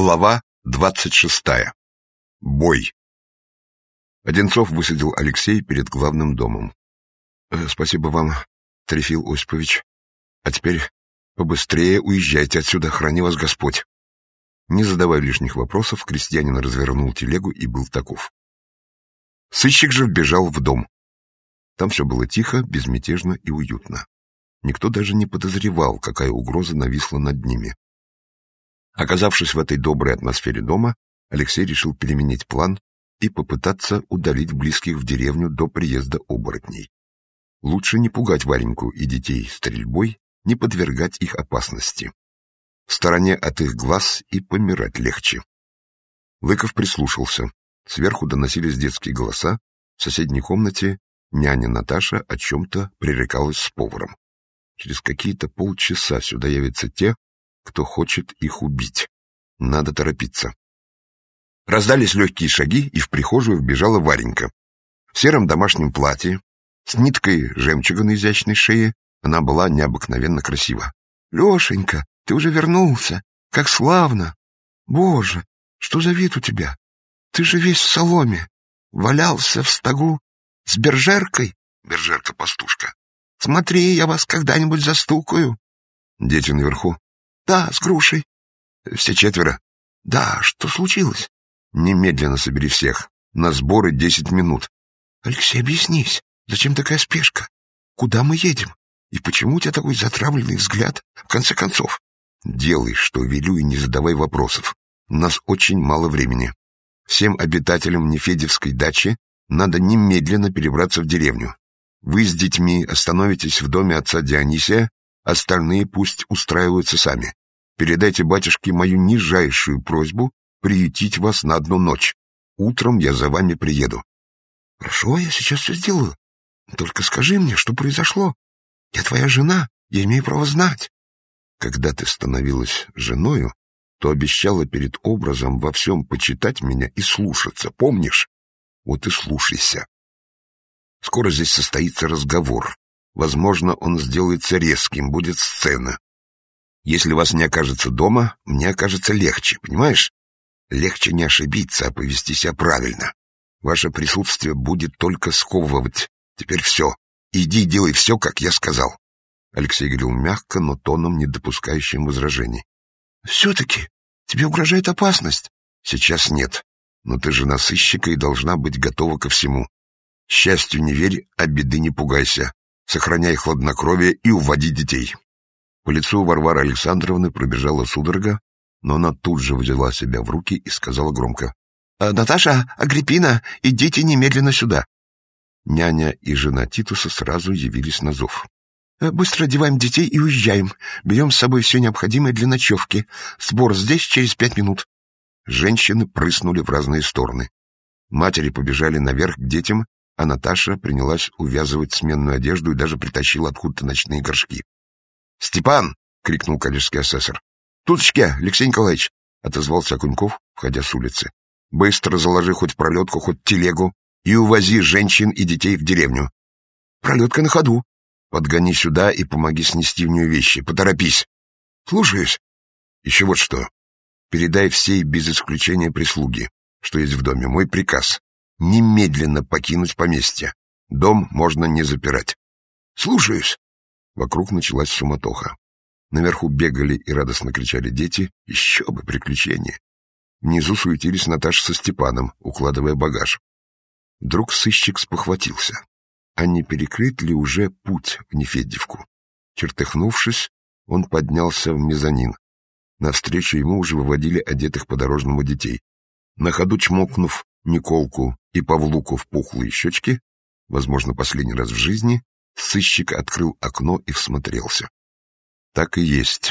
Глава 26. Бой. Одинцов высадил Алексей перед главным домом. Спасибо вам, Трефил Осипович. А теперь побыстрее уезжайте отсюда, храни вас Господь. Не задавая лишних вопросов, крестьянин развернул телегу и был таков. Сыщик же вбежал в дом. Там все было тихо, безмятежно и уютно. Никто даже не подозревал, какая угроза нависла над ними. Оказавшись в этой доброй атмосфере дома, Алексей решил переменить план и попытаться удалить близких в деревню до приезда оборотней. Лучше не пугать Вареньку и детей стрельбой, не подвергать их опасности. В стороне от их глаз и помирать легче. Лыков прислушался. Сверху доносились детские голоса. В соседней комнате няня Наташа о чем-то пререкалась с поваром. Через какие-то полчаса сюда явятся те, кто хочет их убить. Надо торопиться. Раздались легкие шаги, и в прихожую вбежала Варенька. В сером домашнем платье, с ниткой жемчуга на изящной шее, она была необыкновенно красива. — Лешенька, ты уже вернулся! Как славно! Боже, что за вид у тебя? Ты же весь в соломе. Валялся в стогу с бержеркой? Бержерка-пастушка. Смотри, я вас когда-нибудь застукаю. Дети наверху? Да, с грушей. Все четверо? Да, что случилось? Немедленно собери всех. На сборы 10 минут. Алексей, объяснись, зачем такая спешка? Куда мы едем? И почему у тебя такой затравленный взгляд? В конце концов, делай, что велю, и не задавай вопросов. У нас очень мало времени. Всем обитателям Нефедьевской дачи надо немедленно перебраться в деревню. Вы с детьми остановитесь в доме отца Дионисия, остальные пусть устраиваются сами. Передайте батюшке мою нижайшую просьбу приютить вас на одну ночь. Утром я за вами приеду. Хорошо, я сейчас все сделаю. Только скажи мне, что произошло. Я твоя жена, я имею право знать. Когда ты становилась женою, то обещала перед образом во всем почитать меня и слушаться, помнишь? Вот и слушайся. Скоро здесь состоится разговор. Возможно, он сделается резким, будет сцена. Если вас не окажется дома, мне окажется легче, понимаешь? Легче не ошибиться, а повести себя правильно. Ваше присутствие будет только сковывать. Теперь все. Иди делай все, как я сказал. Алексей говорил мягко, но тоном, не допускающим возражений. Все-таки тебе угрожает опасность? Сейчас нет. Но ты жена сыщика и должна быть готова ко всему. Счастью не верь, а беды не пугайся. Сохраняй хладнокровие и уводи детей. По лицу Варвары Александровны пробежала судорога, но она тут же взяла себя в руки и сказала громко. «Наташа, Агриппина, идите немедленно сюда». Няня и жена Титуса сразу явились на зов. «Быстро одеваем детей и уезжаем. Берем с собой все необходимое для ночевки. Сбор здесь через 5 минут». Женщины прыснули в разные стороны. Матери побежали наверх к детям, а Наташа принялась увязывать сменную одежду и даже притащила откуда-то ночные горшки. «Степан!» — крикнул коллежский асессор. «Туточки, Алексей Николаевич!» — отозвался Окуньков, входя с улицы. «Быстро заложи хоть пролетку, хоть телегу и увози женщин и детей в деревню». «Пролетка на ходу». «Подгони сюда и помоги снести в нее вещи. Поторопись». «Слушаюсь». «Еще вот что. Передай всей без исключения прислуги, что есть в доме. Мой приказ — немедленно покинуть поместье. Дом можно не запирать». «Слушаюсь». Вокруг началась суматоха. Наверху бегали и радостно кричали дети. Еще бы приключения. Внизу суетились Наташа со Степаном, укладывая багаж. Вдруг сыщик спохватился. А не перекрыт ли уже путь в Нефедьевку? Чертыхнувшись, он поднялся в мезонин. Навстречу ему уже выводили одетых по-дорожному детей. На ходу чмокнув Николку и Павлуку в пухлые щечки, возможно, последний раз в жизни, сыщик открыл окно и всмотрелся. Так и есть.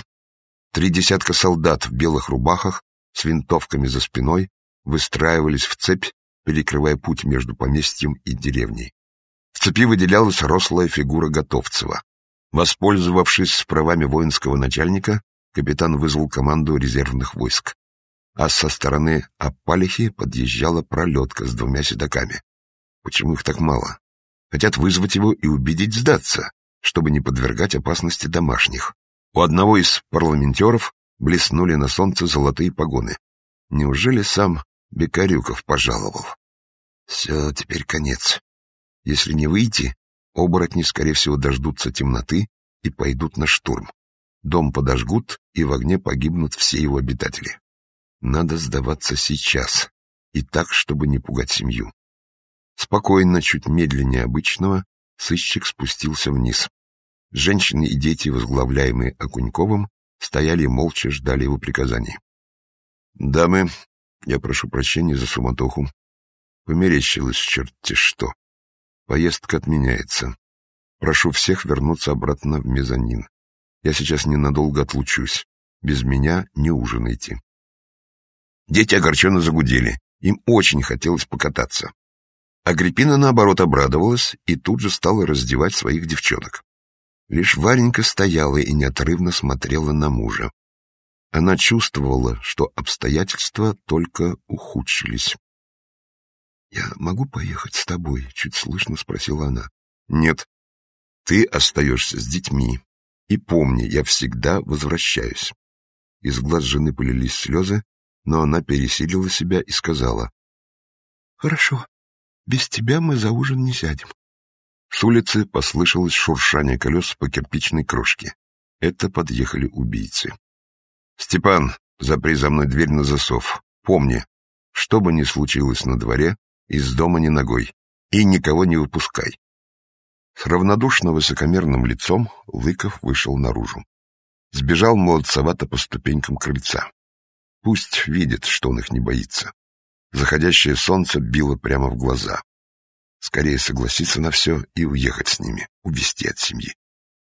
3 десятка солдат в белых рубахах с винтовками за спиной выстраивались в цепь, перекрывая путь между поместьем и деревней. В цепи выделялась рослая фигура Готовцева. Воспользовавшись правами воинского начальника, капитан вызвал команду резервных войск. А со стороны Апалихи подъезжала пролетка с 2 седоками. Почему их так мало? Хотят вызвать его и убедить сдаться, чтобы не подвергать опасности домашних. У одного из парламентеров блеснули на солнце золотые погоны. Неужели сам Бекарюков пожаловал? Все, теперь конец. Если не выйти, оборотни, скорее всего, дождутся темноты и пойдут на штурм. Дом подожгут, и в огне погибнут все его обитатели. Надо сдаваться сейчас, и так, чтобы не пугать семью. Спокойно, чуть медленнее обычного, сыщик спустился вниз. Женщины и дети, возглавляемые Окуньковым, стояли и молча ждали его приказаний. «Дамы, я прошу прощения за суматоху. Померещилось черти что. Поездка отменяется. Прошу всех вернуться обратно в мезонин. Я сейчас ненадолго отлучусь. Без меня не ужинайте». Дети огорченно загудели. Им очень хотелось покататься. Агриппина, наоборот, обрадовалась и тут же стала раздевать своих девчонок. Лишь Варенька стояла и неотрывно смотрела на мужа. Она чувствовала, что обстоятельства только ухудшились. «Я могу поехать с тобой?» — чуть слышно спросила она. «Нет, ты остаешься с детьми. И помни, я всегда возвращаюсь». Из глаз жены полились слезы, но она пересилила себя и сказала: «Хорошо, без тебя мы за ужин не сядем». С улицы послышалось шуршание колес по кирпичной крошке. Это подъехали убийцы. «Степан, запри за мной дверь на засов. Помни, что бы ни случилось на дворе, из дома ни ногой, и никого не выпускай». С равнодушно высокомерным лицом Лыков вышел наружу. Сбежал молодцевато по ступенькам крыльца. Пусть видит, что он их не боится. Заходящее солнце било прямо в глаза. Скорее согласиться на все и уехать с ними, увести от семьи.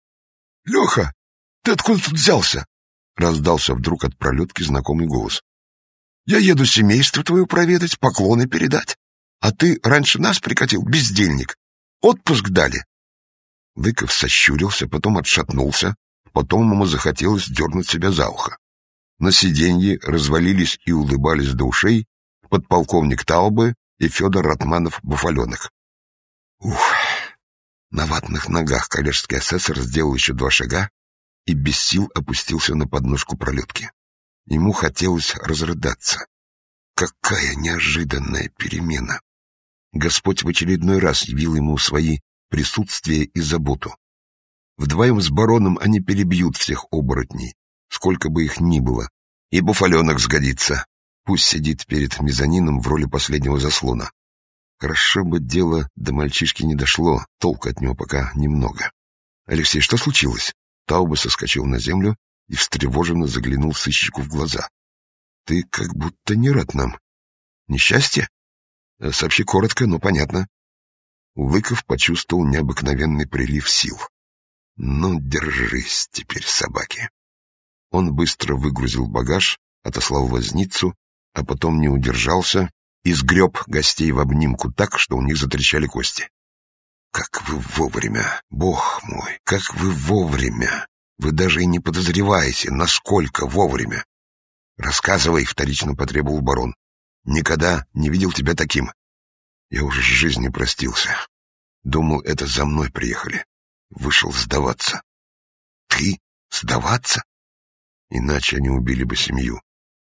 — Леха, ты откуда тут взялся? — раздался вдруг от пролетки знакомый голос. — Я еду семейство твое проведать, поклоны передать. А ты раньше нас прикатил, бездельник. Отпуск дали. Лыков сощурился, потом отшатнулся, потом ему захотелось дернуть себя за ухо. На сиденье развалились и улыбались до ушей подполковник Таубе и Федор Ратманов-Буфаленок. Ух! На ватных ногах коллежский асессор сделал еще 2 шага и без сил опустился на подножку пролетки. Ему хотелось разрыдаться. Какая неожиданная перемена! Господь в очередной раз явил ему свои присутствие и заботу. Вдвоем с бароном они перебьют всех оборотней, сколько бы их ни было, и Буфаленок сгодится. Пусть сидит перед мезонином в роли последнего заслона. Хорошо бы дело до мальчишки не дошло, толку от него пока немного. «Алексей, что случилось?» Таубе соскочил на землю и встревоженно заглянул сыщику в глаза. «Ты как будто не рад нам. Несчастье? Сообщи коротко, но понятно». Лыков почувствовал необыкновенный прилив сил. «Ну, держись теперь, собаки». Он быстро выгрузил багаж, отослал возницу, а потом не удержался и сгреб гостей в обнимку так, что у них затрещали кости. «Как вы вовремя, бог мой, как вы вовремя! Вы даже и не подозреваете, насколько вовремя!» «Рассказывай», — вторично потребовал барон. «Никогда не видел тебя таким. Я уже с жизнью простился. Думал, это за мной приехали. Вышел сдаваться». «Ты? Сдаваться?» «Иначе они убили бы семью».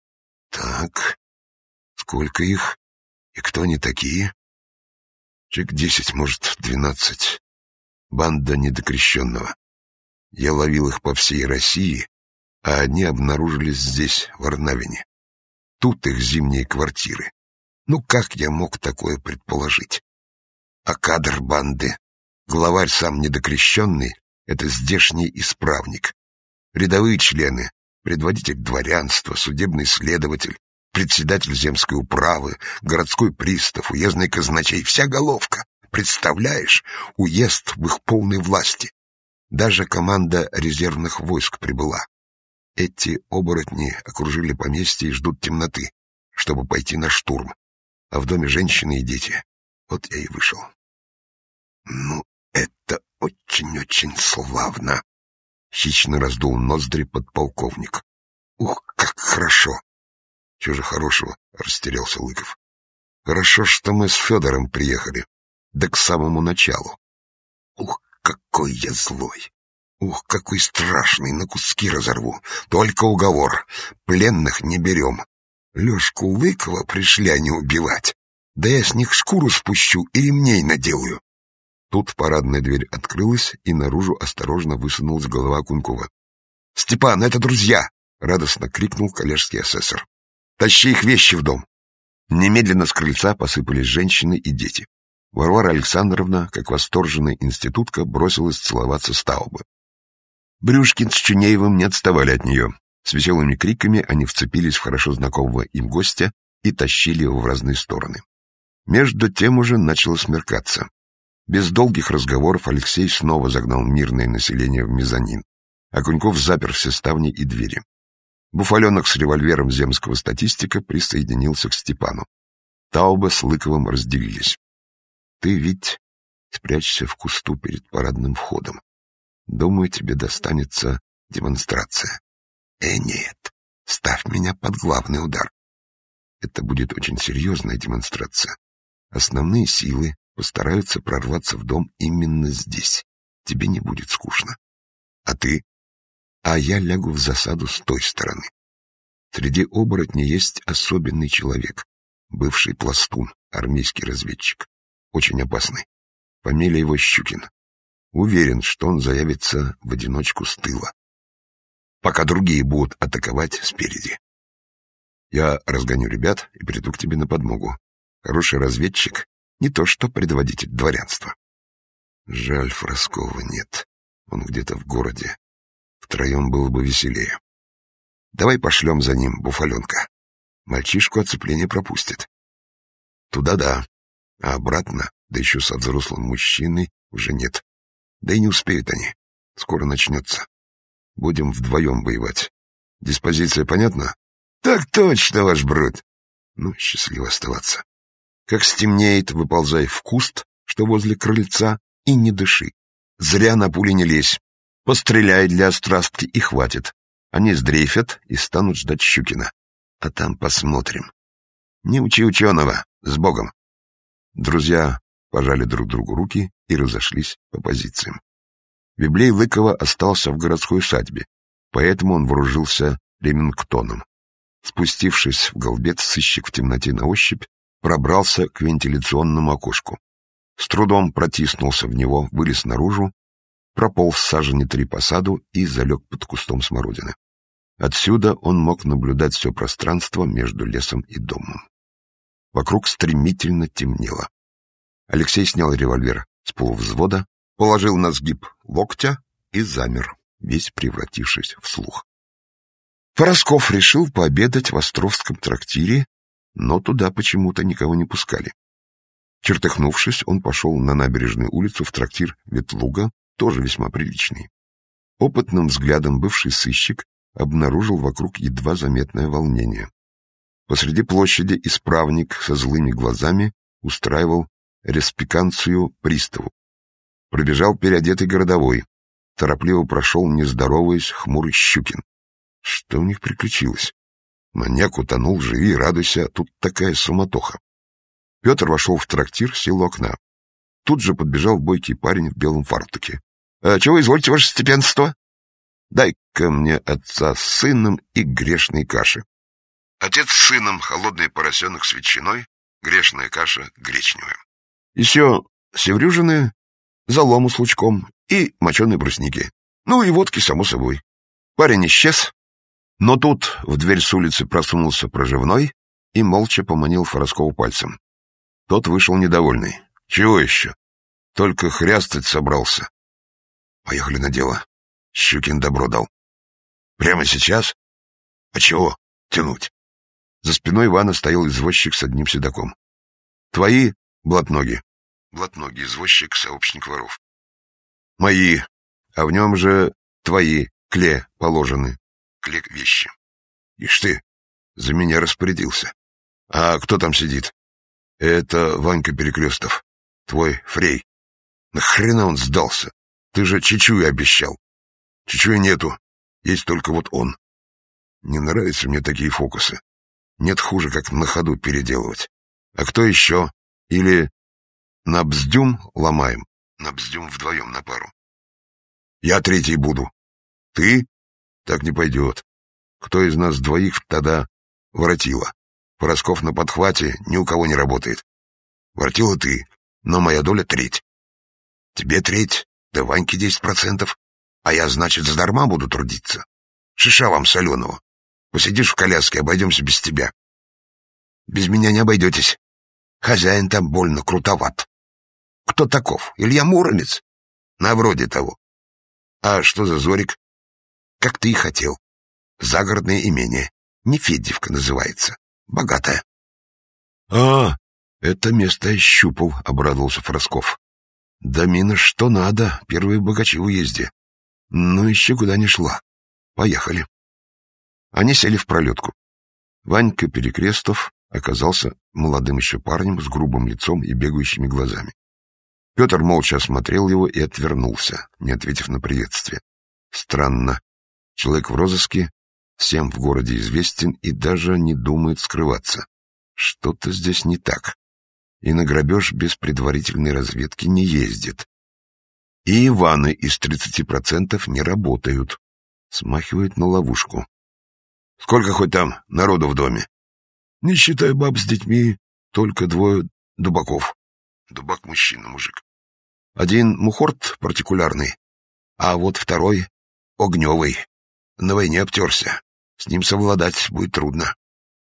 «Так, сколько их? И кто они такие?» «Человек 10, может, 12. Банда недокрещенного. Я ловил их по всей России, а они обнаружились здесь, в Арнавине. Тут их зимние квартиры. Ну как я мог такое предположить? А кадр банды, главарь сам недокрещенный, это здешний исправник. Рядовые члены, предводитель дворянства, судебный следователь, председатель земской управы, городской пристав, уездный казначей, вся головка. Представляешь, уезд в их полной власти. Даже команда резервных войск прибыла. Эти оборотни окружили поместье и ждут темноты, чтобы пойти на штурм. А в доме женщины и дети. Вот я и вышел. Ну, это очень-очень славно. Хищно раздул ноздри подполковник. Ух, как хорошо. Чего же хорошего, растерялся Лыков. Хорошо, что мы с Федором приехали. Да к самому началу. Ух, какой я злой. Ух, какой страшный, на куски разорву. Только уговор. Пленных не берем. Лёшку Лыкова пришли они убивать. Да я с них шкуру спущу и ремней наделаю. Тут парадная дверь открылась, и наружу осторожно высунулась голова Кунькова. — Степан, это друзья! — радостно крикнул коллежский асессор. — Тащи их вещи в дом. Немедленно с крыльца посыпались женщины и дети. Варвара Александровна, как восторженная институтка, бросилась целоваться с Таубе. Брюшкин с Чунеевым не отставали от нее. С веселыми криками они вцепились в хорошо знакомого им гостя и тащили его в разные стороны. Между тем уже начало смеркаться. Без долгих разговоров Алексей снова загнал мирное население в мезонин, а Куньков запер все ставни и двери. Буфаленок с револьвером земского статистика присоединился к Степану. Таубе с Лыковым разделились. — Ты, Вить, спрячься в кусту перед парадным входом. Думаю, тебе достанется демонстрация. Нет, ставь меня под главный удар. Это будет очень серьезная демонстрация. Основные силы постараются прорваться в дом именно здесь. Тебе не будет скучно. А ты? А я лягу в засаду с той стороны. Среди оборотней есть особенный человек, бывший пластун, армейский разведчик. Очень опасный. Фамилия его Щукин. Уверен, что он заявится в одиночку с тыла, пока другие будут атаковать спереди. Я разгоню ребят и приду к тебе на подмогу. Хороший разведчик — не то что предводитель дворянства. Жаль, Фроскова нет. Он где-то в городе. Втроем было бы веселее. Давай пошлем за ним Буфаленка. Мальчишку оцепление пропустит. Туда да, а обратно, да еще со взрослым мужчиной, уже нет. Да и не успеют они. Скоро начнется. Будем вдвоем воевать. Диспозиция понятна? Так точно, ваш брат. Ну, счастливо оставаться. Как стемнеет, выползай в куст, что возле крыльца, и не дыши. Зря на пули не лезь. Постреляй для острастки и хватит. Они сдрейфят и станут ждать Щукина. А там посмотрим. Не учи ученого. С Богом. Друзья пожали друг другу руки и разошлись по позициям. Библей Лыкова остался в городской усадьбе, поэтому он вооружился ремингтоном. Спустившись в голбец, сыщик в темноте на ощупь пробрался к вентиляционному окошку. С трудом протиснулся в него, вылез наружу, прополз сажени 3 по саду и залег под кустом смородины. Отсюда он мог наблюдать все пространство между лесом и домом. Вокруг стремительно темнело. Алексей снял револьвер с полувзвода, положил на сгиб локтя и замер, весь превратившись в слух. Форосков решил пообедать в Островском трактире, но туда почему-то никого не пускали. Чертыхнувшись, он пошел на набережную улицу в трактир Ветлуга, тоже весьма приличный. Опытным взглядом бывший сыщик обнаружил вокруг едва заметное волнение. Посреди площади исправник со злыми глазами устраивал респиканцию приставу. Пробежал переодетый городовой. Торопливо прошел, не здороваясь, хмурый Щукин. Что у них приключилось? Маньяк утонул, живи и радуйся, а тут такая суматоха. Петр вошел в трактир, сел у окна. Тут же подбежал бойкий парень в белом фартуке. — Чего извольте, ваше степенство? — Дай-ка мне отца с сыном и грешной каши. Отец с сыном, холодный поросенок с ветчиной, грешная каша гречневая. Еще севрюжины, залому с лучком и моченые брусники. Ну и водки, само собой. Парень исчез, но тут в дверь с улицы просунулся проживной и молча поманил Фороскова пальцем. Тот вышел недовольный. Чего еще? Только хрястать собрался. Поехали на дело. Щукин добро дал. Прямо сейчас? А чего тянуть? За спиной Ивана стоял извозчик с одним седаком. Твои блатноги? Блатноги, извозчик, сообщник воров. Мои, а в нем же твои, кле, положены. Кле вещи. Ишь ты, за меня распорядился. А кто там сидит? Это Ванька Перекрестов, твой фрей. Нахрена он сдался? Ты же чечуй обещал. Чечуя нету, есть только вот он. Не нравятся мне такие фокусы. Нет хуже, как на ходу переделывать. А кто еще? Или на бздюм ломаем? На бздюм вдвоем на пару. Я третий буду. Ты? Так не пойдет. Кто из нас двоих тогда воротила? Форосков на подхвате, ни у кого не работает. Воротила ты, но моя доля треть. Тебе треть, да Ваньке 10%. А я, значит, задарма буду трудиться. Шиша вам соленого. Посидишь в коляске, обойдемся без тебя. Без меня не обойдетесь. Хозяин там больно крутоват. Кто таков? Илья Муромец? На вроде того. А что за Зорик? Как ты и хотел. Загородное имение. Нефедьевка называется. Богатая. А, это место я щупал, обрадовался Форосков. Да мина что надо, первые богачи в уезде. Ну, еще куда ни шла. Поехали. Они сели в пролетку. Ванька Перекрестов оказался молодым еще парнем с грубым лицом и бегающими глазами. Петр молча осмотрел его и отвернулся, не ответив на приветствие. Странно. Человек в розыске, всем в городе известен и даже не думает скрываться. Что-то здесь не так. И на грабеж без предварительной разведки не ездит. И Иваны из 30% не работают. Смахивает на ловушку. Сколько хоть там народу в доме? Не считая баб с детьми, только 2 дубаков. Дубак мужчина, мужик. Один мухорт партикулярный, а вот второй огневый. На войне обтерся. С ним совладать будет трудно.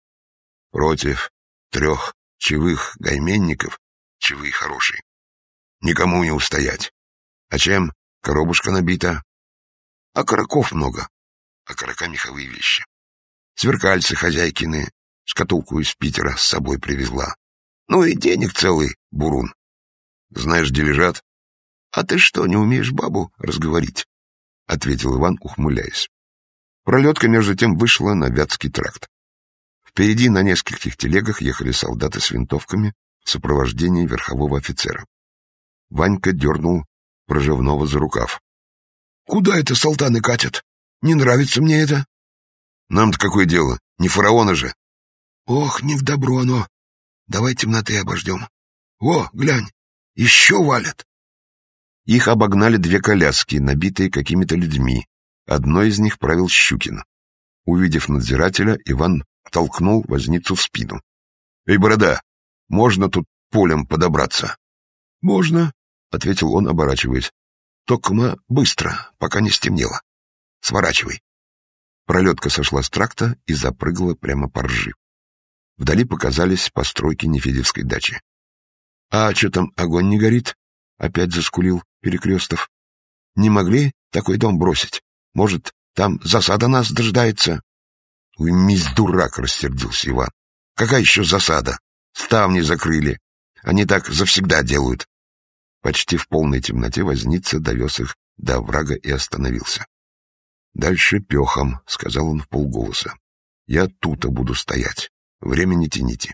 Против 3 чевых гайменников, чевые хорошие, никому не устоять. А чем коробушка набита? Окороков много, окорока меховые вещи. Сверкальцы хозяйкины, шкатулку из Питера с собой привезла. Ну и денег целый бурун. Знаешь, где лежат? А ты что, не умеешь бабу разговорить? Ответил Иван, ухмыляясь. Пролетка между тем вышла на Вятский тракт. Впереди на нескольких телегах ехали солдаты с винтовками в сопровождении верхового офицера. Ванька дернул Проживного за рукав. — Куда это салтаны катят? Не нравится мне это. — Нам-то какое дело? Не фараона же. — Ох, не в добро оно. Давай темноты обождем. О, глянь, еще валят. Их обогнали 2 коляски, набитые какими-то людьми. Одной из них правил Щукин. Увидев надзирателя, Иван толкнул возницу в спину. — Эй, борода, можно тут полем подобраться? — Можно, — ответил он, оборачиваясь. — Только быстро, пока не стемнело. Сворачивай. Пролетка сошла с тракта и запрыгала прямо по ржи. Вдали показались постройки Нефедьевской дачи. — А что там, огонь не горит? — опять заскулил Перекрестов. — Не могли такой дом бросить? Может, там засада нас дожидается? — Уймись, дурак, — рассердился Иван. — Какая еще засада? Ставни закрыли. Они так завсегда делают. Почти в полной темноте возница довез их до оврага и остановился. — Дальше пехом, — сказал он вполголоса. — Я тута буду стоять. Время не тяните.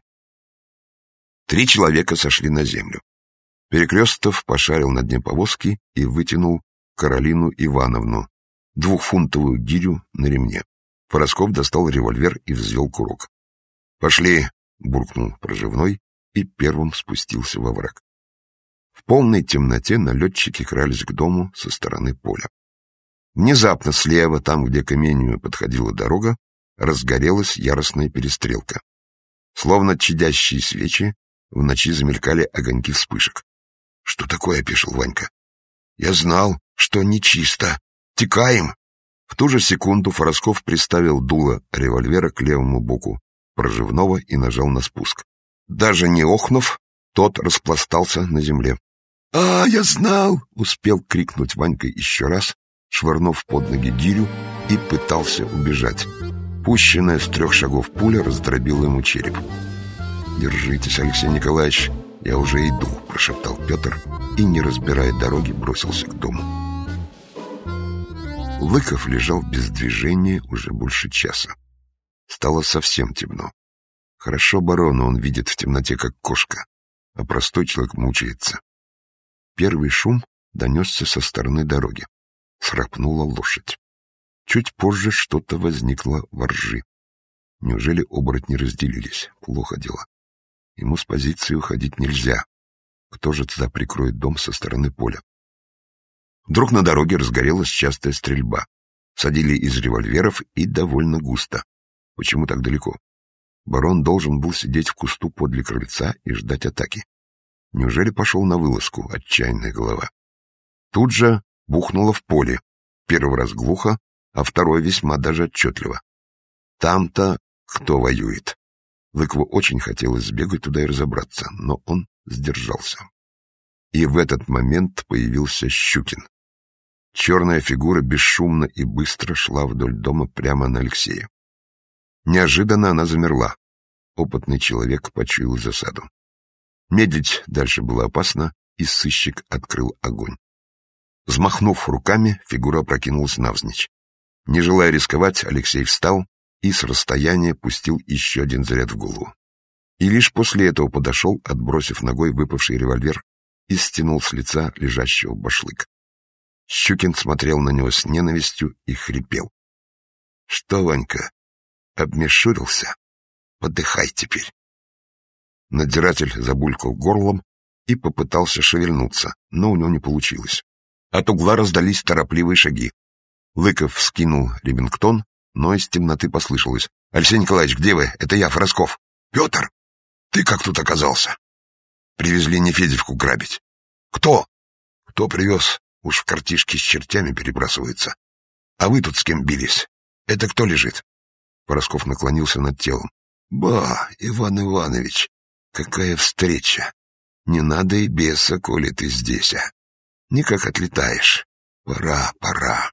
3 человека сошли на землю. Перекрестов пошарил на дне повозки и вытянул Каролину Ивановну, 2-фунтовую гирю на ремне. Форосков достал револьвер и взвел курок. — Пошли, — буркнул Проживной и первым спустился во враг. В полной темноте налетчики крались к дому со стороны поля. Внезапно слева, там, где к имению подходила дорога, разгорелась яростная перестрелка. Словно чадящие свечи, в ночи замелькали огоньки вспышек. — Что такое? — опешил Ванька. — Я знал, что нечисто. Текаем! В ту же секунду Форосков приставил дуло револьвера к левому боку Проживного и нажал на спуск. Даже не охнув, тот распластался на земле. — А, я знал! — успел крикнуть Ванька еще раз, швырнув под ноги гирю, и пытался убежать. Пущенная с 3 шагов пуля раздробила ему череп. — Держитесь, Алексей Николаевич, я уже иду, — прошептал Петр и, не разбирая дороги, бросился к дому. Лыков лежал без движения уже больше часа. Стало совсем темно. Хорошо барона он видит в темноте, как кошка, а простой человек мучается. Первый шум донесся со стороны дороги. Схрапнула лошадь. Чуть позже что-то возникло во ржи. Неужели оборотни разделились? Плохо дело. Ему с позиции уходить нельзя. Кто же тогда прикроет дом со стороны поля? Вдруг на дороге разгорелась частая стрельба. Садили из револьверов и довольно густо. Почему так далеко? барон должен был сидеть в кусту подле крыльца и ждать атаки. Неужели пошел на вылазку, отчаянная голова? Тут же бухнуло в поле. Первый раз глухо, а второй весьма даже отчетливо. Там-то кто воюет? Лыкову очень хотелось сбегать туда и разобраться, но он сдержался. И в этот момент появился Щукин. Черная фигура бесшумно и быстро шла вдоль дома прямо на Алексея. Неожиданно она замерла. Опытный человек почуял засаду. Медлить дальше было опасно, и сыщик открыл огонь. Взмахнув руками, фигура опрокинулась навзничь. Не желая рисковать, Алексей встал и с расстояния пустил еще один заряд в голову. И лишь после этого подошел, отбросив ногой выпавший револьвер, и стянул с лица лежащего башлык. Щукин смотрел на него с ненавистью и хрипел. — Что, Ванька, обмешурился? Подыхай теперь. Надзиратель забулькал горлом и попытался шевельнуться, но у него не получилось. От угла раздались торопливые шаги. Лыков вскинул ремингтон, но из темноты послышалось: — Алексей Николаевич, где вы? Это я, Форосков. — Петр, ты как тут оказался? — Привезли Нефедьевку грабить. — Кто? — Кто привез? Уж в картишке с чертями перебрасывается. — А вы тут с кем бились? Это кто лежит? Форосков наклонился над телом. — Ба, Иван Иванович, какая встреча! Не надо и беса, коли ты здесь, а! Никак отлетаешь. Пора.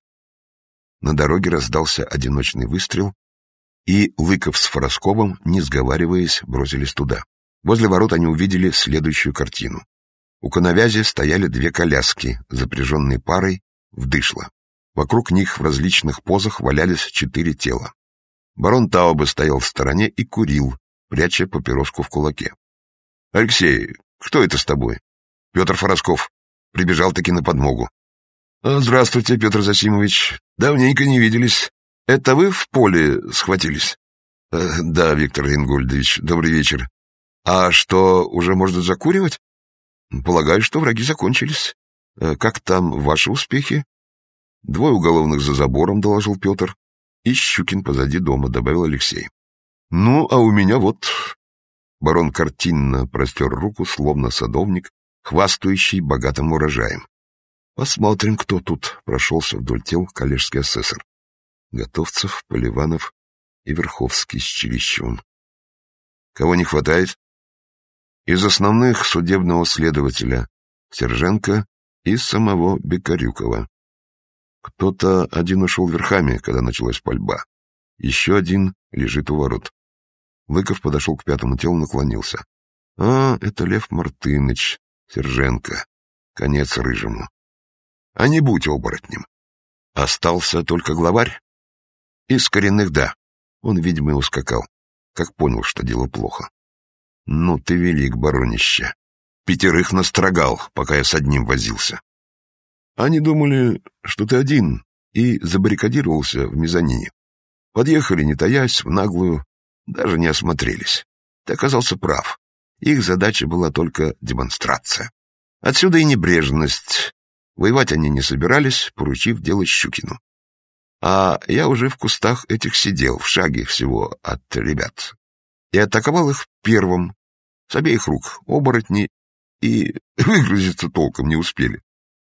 На дороге раздался одиночный выстрел, и Лыков с Форосковым, не сговариваясь, бросились туда. Возле ворот они увидели следующую картину. У коновязи стояли две коляски, запряженные парой в дышло. Вокруг них в различных позах валялись 4 тела. Барон Таубе стоял в стороне и курил, пряча папироску в кулаке. — Алексей, кто это с тобой? — Петр Форосков. Прибежал-таки на подмогу. — Здравствуйте, Петр Зосимович. Давненько не виделись. Это вы в поле схватились? — Да, Виктор Ингольдович, добрый вечер. — А что, уже можно закуривать? — Полагаю, что враги закончились. Как там ваши успехи? — 2 уголовных за забором, — доложил Петр. И Щукин позади дома, — добавил Алексей. — Ну, а у меня вот... Барон картинно простер руку, словно садовник, хвастающий богатым урожаем. — Посмотрим, кто тут, — прошелся вдоль тел коллежский асессор. Готовцев, Поливанов и Верховский с Чилищевым. — Кого не хватает? — Из основных судебного следователя Серженко и самого Бекарюкова. Кто-то один ушел верхами, когда началась пальба. Еще один лежит у ворот. Лыков подошел к 5-му телу, наклонился. — А, это Лев Мартыныч, Серженко. Конец рыжему. А не будь оборотнем. Остался только главарь? Из коренных, да. Он, видимо, и ускакал, как понял, что дело плохо. Ну, ты велик, баронище. 5 настрогал, пока я с одним возился. Они думали, что ты один, и забаррикадировался в мезонине. Подъехали, не таясь, в наглую, даже не осмотрелись. Ты оказался прав. Их задача была только демонстрация. Отсюда и небрежность. Воевать они не собирались, поручив дело Щукину. А я уже в кустах этих сидел, в шаге всего от ребят. И атаковал их первым, с обеих рук, оборотни, и выгрузиться толком не успели.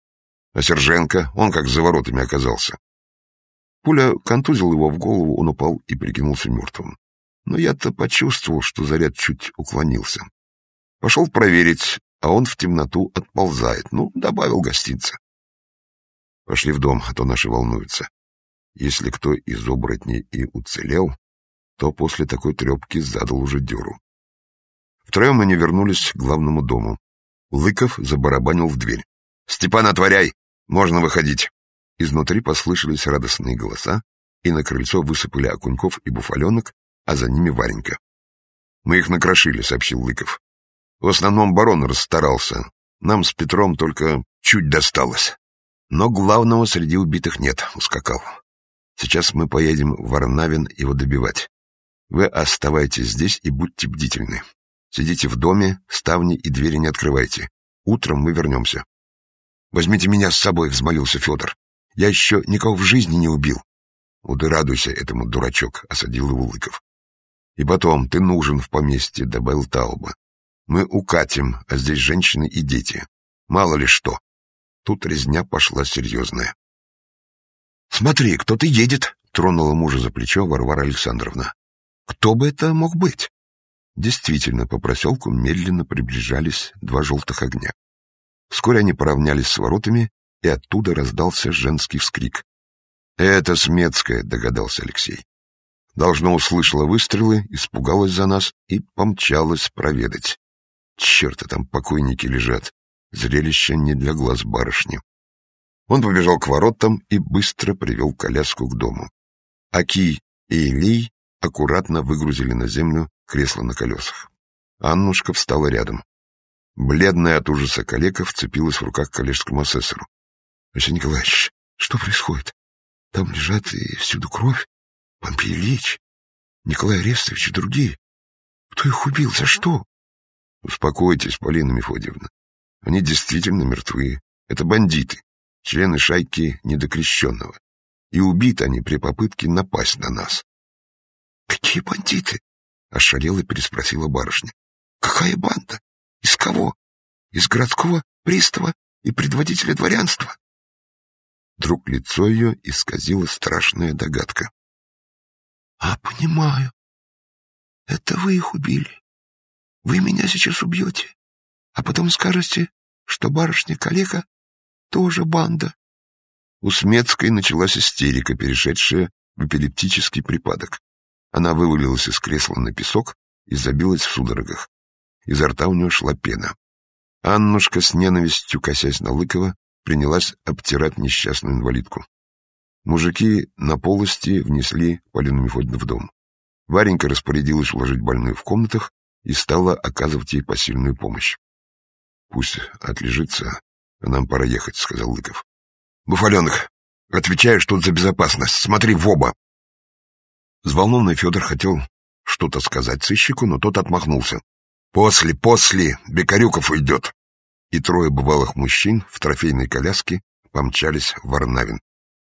А Серженко, он как за воротами оказался. Пуля контузила его в голову, он упал и прикинулся мертвым. Но я-то почувствовал, что заряд чуть уклонился. Пошел проверить, а он в темноту отползает. Ну, добавил гостинца. Пошли в дом, а то наши волнуются. Если кто из оборотней и уцелел, то после такой трепки задал уже дёру. Втроем они вернулись к главному дому. Лыков забарабанил в дверь. — Степан, отворяй! Можно выходить! Изнутри послышались радостные голоса, и на крыльцо высыпали Окуньков и Буфаленок, а за ними Варенька. — Мы их накрошили, — сообщил Лыков. — В основном барон расстарался. Нам с Петром только чуть досталось. Но главного среди убитых нет, ускакал. Сейчас мы поедем в Варнавин его добивать. Вы оставайтесь здесь и будьте бдительны. Сидите в доме, ставни и двери не открывайте. Утром мы вернемся. — Возьмите меня с собой, — взмолился Федор. — Я еще никого в жизни не убил. — Вот и радуйся этому, дурачок, — осадил его Лыков. И потом, ты нужен в поместье, добавил Тауба. Мы укатим, а здесь женщины и дети. Мало ли что. Тут резня пошла серьезная. «Смотри, кто-то едет!» — тронула мужа за плечо Варвара Александровна. «Кто бы это мог быть?» Действительно, по проселку медленно приближались два желтых огня. Вскоре они поравнялись с воротами, и оттуда раздался женский вскрик. «Это Смецкая», — догадался Алексей. Должно, услышала выстрелы, испугалась за нас и помчалась проведать. Черт, а там покойники лежат. Зрелище не для глаз барышни. Он побежал к воротам и быстро привел коляску к дому. Аки и Илий аккуратно выгрузили на землю кресло на колесах. Аннушка встала рядом. Бледная от ужаса калека вцепилась в руках к коллежскому асессору. — Алексей Николаевич, что происходит? Там лежат и всюду кровь. Помпей Ильич, Николай Арестович и другие. Кто их убил? За что? — Успокойтесь, Полина Мефодьевна. Они действительно мертвы. Это бандиты, члены шайки недокрещенного. И убиты они при попытке напасть на нас. — Какие бандиты? — ошалела переспросила барышня. — Какая банда? Из кого? Из городского пристава и предводителя дворянства? Вдруг лицо ее исказила страшная догадка. — А, понимаю. Это вы их убили. Вы меня сейчас убьете, а потом скажете, что барышня-калека тоже банда. У Смецкой началась истерика, перешедшая в эпилептический припадок. Она вывалилась из кресла на песок и забилась в судорогах. Изо рта у нее шла пена. Аннушка, с ненавистью косясь на Лыкова, принялась обтирать несчастную инвалидку. Мужики на полости внесли Полину Мефодьевну в дом. Варенька распорядилась уложить больную в комнатах и стала оказывать ей посильную помощь. — Пусть отлежится, а нам пора ехать, — сказал Лыков. — Буфаленок, отвечаешь тут за безопасность. Смотри в оба. Взволнованный Федор хотел что-то сказать сыщику, но тот отмахнулся. — После, Бекарюков уйдет. И трое бывалых мужчин в трофейной коляске помчались в Варнавин.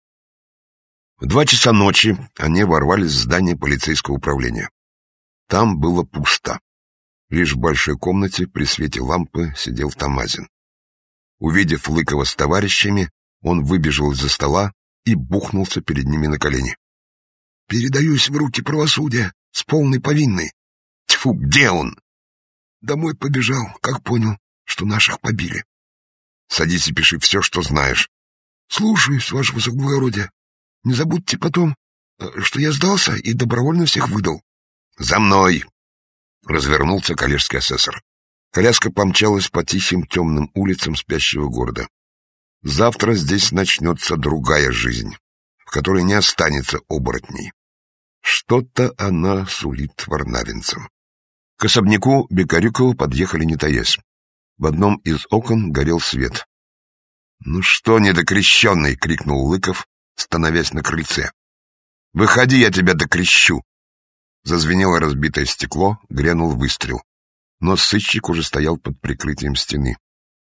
В 2 часа ночи они ворвались в здание полицейского управления. Там было пусто. Лишь в большой комнате при свете лампы сидел Тамазин. Увидев Лыкова с товарищами, он выбежал из-за стола и бухнулся перед ними на колени. — Передаюсь в руки правосудия с полной повинной. — Тьфу, где он? — Домой побежал, как понял, что наших побили. — Садись и пиши все, что знаешь. — Слушаюсь, ваше высокоблагородие. Не забудьте потом, что я сдался и добровольно всех выдал. — За мной! — развернулся коллежский асессор. Коляска помчалась по тихим темным улицам спящего города. Завтра здесь начнется другая жизнь, в которой не останется оборотней. Что-то она сулит варнавинцам. К особняку Бекарюкова подъехали не таясь. В одном из окон горел свет. — Ну что, недокрещенный! — крикнул Лыков, становясь на крыльце. — Выходи, я тебя докрещу! Зазвенело разбитое стекло, грянул выстрел. Но сыщик уже стоял под прикрытием стены.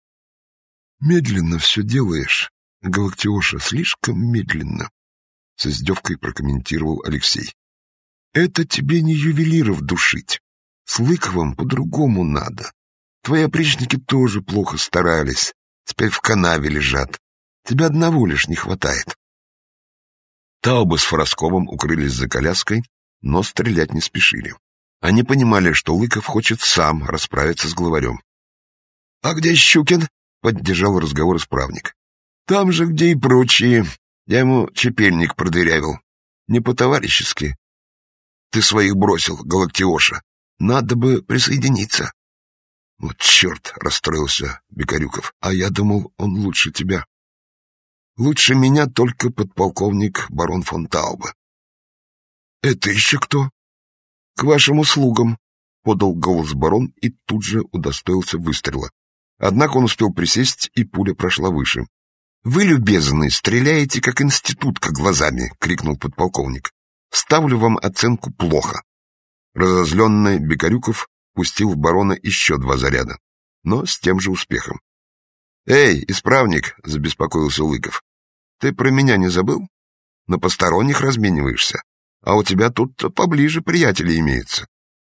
— Медленно все делаешь, Галактионша, слишком медленно, — с издевкой прокомментировал Алексей. — Это тебе не ювелиров душить. С Лыковым по-другому надо. Твои опричники тоже плохо старались, теперь в канаве лежат. Тебя одного лишь не хватает. Тауба с Форосковым укрылись за коляской, но стрелять не спешили. Они понимали, что Лыков хочет сам расправиться с главарем. — А где Щукин? — поддержал разговор исправник. — Там же, где и прочие. Я ему чепельник продырявил. Не по-товарищески. Ты своих бросил, Галактионша. Надо бы присоединиться. — Вот черт, — расстроился Бекарюков. — А я думал, он лучше тебя. — Лучше меня только подполковник барон фон Таубе. — Это еще кто? — К вашим услугам, — подал голос барон и тут же удостоился выстрела. Однако он успел присесть, и пуля прошла выше. — Вы, любезный, стреляете, как институтка, глазами, — крикнул подполковник. — Ставлю вам оценку плохо. Разозленный Бекарюков пустил в барона еще 2 заряда, но с тем же успехом. — Эй, исправник, — забеспокоился Лыков, — ты про меня не забыл? На посторонних размениваешься, а у тебя тут поближе приятели имеются.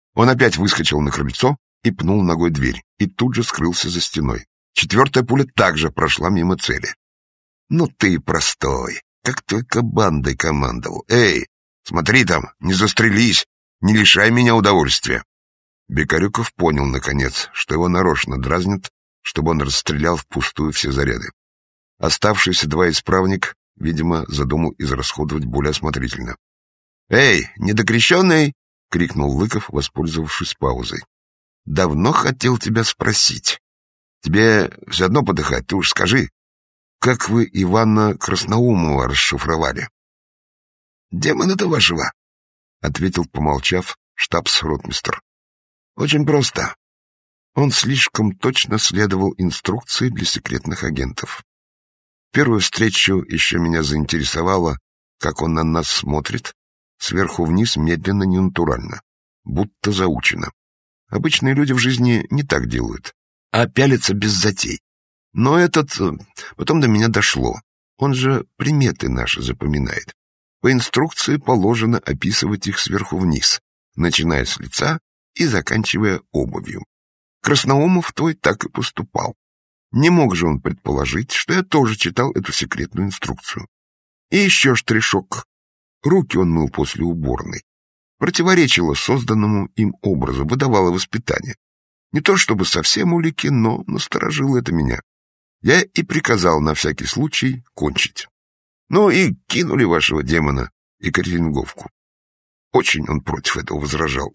Он опять выскочил на крыльцо и пнул ногой дверь, и тут же скрылся за стеной. 4-я пуля также прошла мимо цели. «Ну ты простой, как только бандой командовал. Эй, смотри там, не застрелись, не лишай меня удовольствия». Бекарюков понял, наконец, что его нарочно дразнят, чтобы он расстрелял впустую все заряды. Оставшиеся 2 исправник, видимо, задумал израсходовать более осмотрительно. «Эй, недокрещенный!» — крикнул Лыков, воспользовавшись паузой. «Давно хотел тебя спросить. Тебе все одно подыхать, ты уж скажи, как вы Ивана Красноумова расшифровали?» «Демона-то вашего», — ответил, помолчав, штабс-ротмистр. «Очень просто. Он слишком точно следовал инструкции для секретных агентов. В первую встречу еще меня заинтересовало, как он на нас смотрит, сверху вниз, медленно, ненатурально, будто заучено. Обычные люди в жизни не так делают, а пялятся без затей. Но потом до меня дошло. Он же приметы наши запоминает. По инструкции положено описывать их сверху вниз, начиная с лица и заканчивая обувью. Красноумов твой так и поступал. Не мог же он предположить, что я тоже читал эту секретную инструкцию. И еще штришок. Руки он мыл после уборной. Противоречило созданному им образу, выдавало воспитание. Не то чтобы совсем улики, но насторожило это меня. Я и приказал на всякий случай кончить. Ну и кинули вашего демона и Кореленговку. Очень он против этого возражал.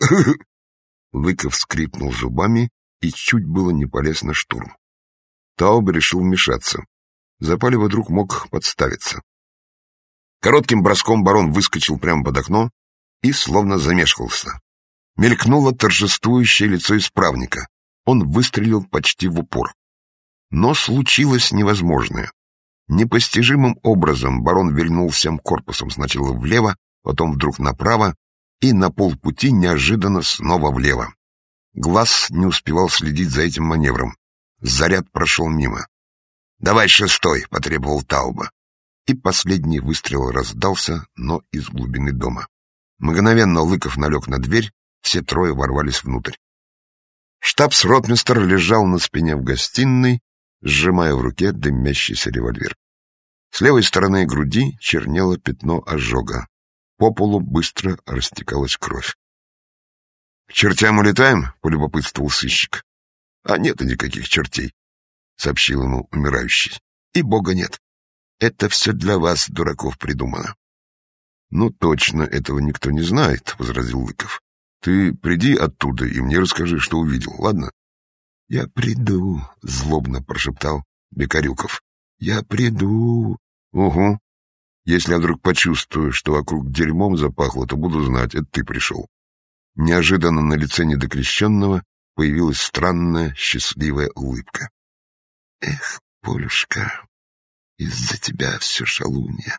Лыков скрипнул зубами и чуть было не полез на штурм. Таубе решил вмешаться. Запалевый друг мог подставиться. Коротким броском барон выскочил прямо под окно и словно замешкался. Мелькнуло торжествующее лицо исправника. Он выстрелил почти в упор. Но случилось невозможное. Непостижимым образом барон вильнул всем корпусом сначала влево, потом вдруг направо, и на полпути неожиданно снова влево. Глаз не успевал следить за этим маневром. Заряд прошел мимо. «Давай 6-й», — потребовал Тауба. И последний выстрел раздался, но из глубины дома. Мгновенно Лыков налег на дверь, все 3 ворвались внутрь. Штабс-ротмистр лежал на спине в гостиной, сжимая в руке дымящийся револьвер. С левой стороны груди чернело пятно ожога. По полу быстро растекалась кровь. — К чертям улетаем? — полюбопытствовал сыщик. — А нет никаких чертей, — сообщил ему умирающий. — И бога нет. Это все для вас, дураков, придумано. — Ну, точно, этого никто не знает, — возразил Лыков. — Ты приди оттуда и мне расскажи, что увидел, ладно? — Я приду, — злобно прошептал Бекарюков. — Я приду. — Угу. Если я вдруг почувствую, что вокруг дерьмом запахло, то буду знать, это ты пришел. Неожиданно на лице недокрещенного появилась странная счастливая улыбка. — Эх, Полюшка, из-за тебя все шалунья.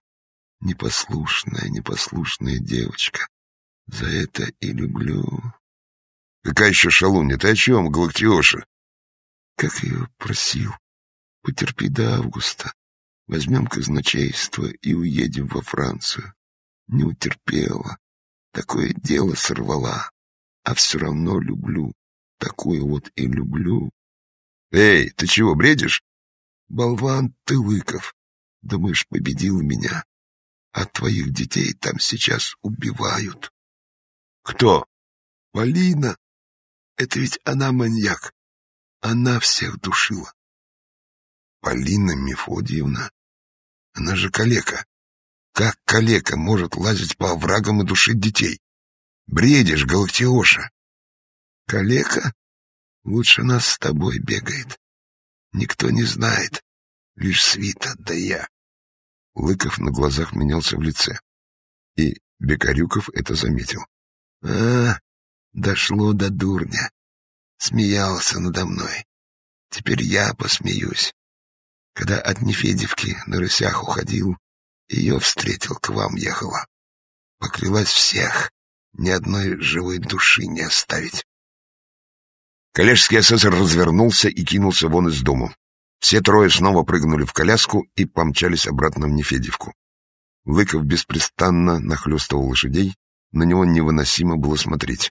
Непослушная девочка. За это и люблю. — Какая еще шалунья? Ты о чем, Галактиоша? — Как ее просил. Потерпи до августа. Возьмем казначейство и уедем во Францию. Не утерпела. Такое дело сорвала. А все равно люблю. Такое вот и люблю. — Эй, ты чего, бредишь? — Болван ты, Лыков. Думаешь, победил меня? А твоих детей там сейчас убивают. — Кто? — Полина. Это ведь она маньяк. Она всех душила. — Полина Мефодиевна? Она же калека. Как калека может лазить по оврагам и душить детей? Бредишь, Галактиоша. — Калека? Лучше нас с тобой бегает. Никто не знает. Лишь свита, да я. Лыков на глазах менялся в лице. И Бекарюков это заметил. — А, дошло до дурня. Смеялся надо мной. Теперь я посмеюсь. Когда от Нефедьевки на рысях уходил, ее встретил, к вам ехала. Поклялась всех, ни одной живой души не оставить. Коллежский асессор развернулся и кинулся вон из дому. Все 3 снова прыгнули в коляску и помчались обратно в Нефедьевку. Лыков беспрестанно нахлёстывал лошадей, на него невыносимо было смотреть.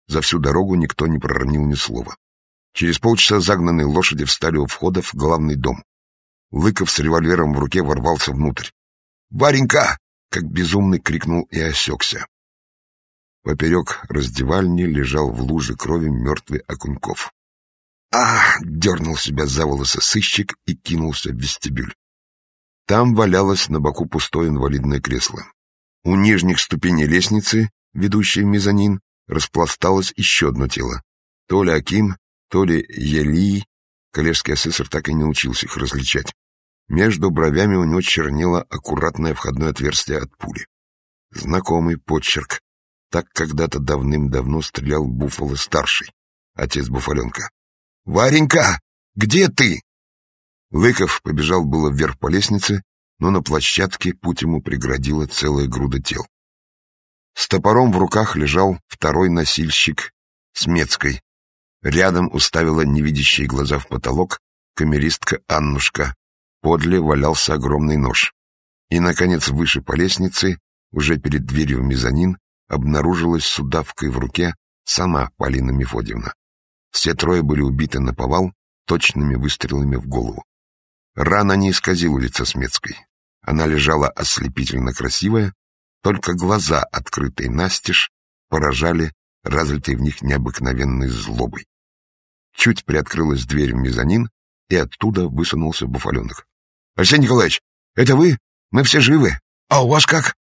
За всю дорогу никто не проронил ни слова. Через полчаса загнанные лошади встали у входа в главный дом. Лыков с револьвером в руке ворвался внутрь. «Варенька!» — как безумный крикнул и осекся. Поперек раздевальни лежал в луже крови мертвый Окуньков. Дернул себя за волосы сыщик и кинулся в вестибюль. Там валялось на боку пустое инвалидное кресло. У нижних ступеней лестницы, ведущей в мезонин, распласталось еще одно тело. То ли Аким, то ли Елий. Коллежский асессор так и не научился их различать. Между бровями у него чернело аккуратное входное отверстие от пули. Знакомый почерк. Так когда-то давным-давно стрелял Буффало-старший, отец Буфаленка. «Варенька, где ты?» Лыков побежал было вверх по лестнице, но на площадке путь ему преградила целая груда тел. С топором в руках лежал второй носильщик Смецкой. Рядом уставила невидящие глаза в потолок камеристка Аннушка. Подле валялся огромный нож. И, наконец, выше по лестнице, уже перед дверью в мезонин, обнаружилась с удавкой в руке сама Полина Мефодьевна. Все трое были убиты наповал точными выстрелами в голову. Рана не исказила лица Смецкой. Она лежала ослепительно красивая, только глаза, открытые настежь, поражали разлитой в них необыкновенной злобой. Чуть приоткрылась дверь в мезонин, и оттуда высунулся Буфаленок. — Алексей Николаевич, это вы? Мы все живы. А у вас как?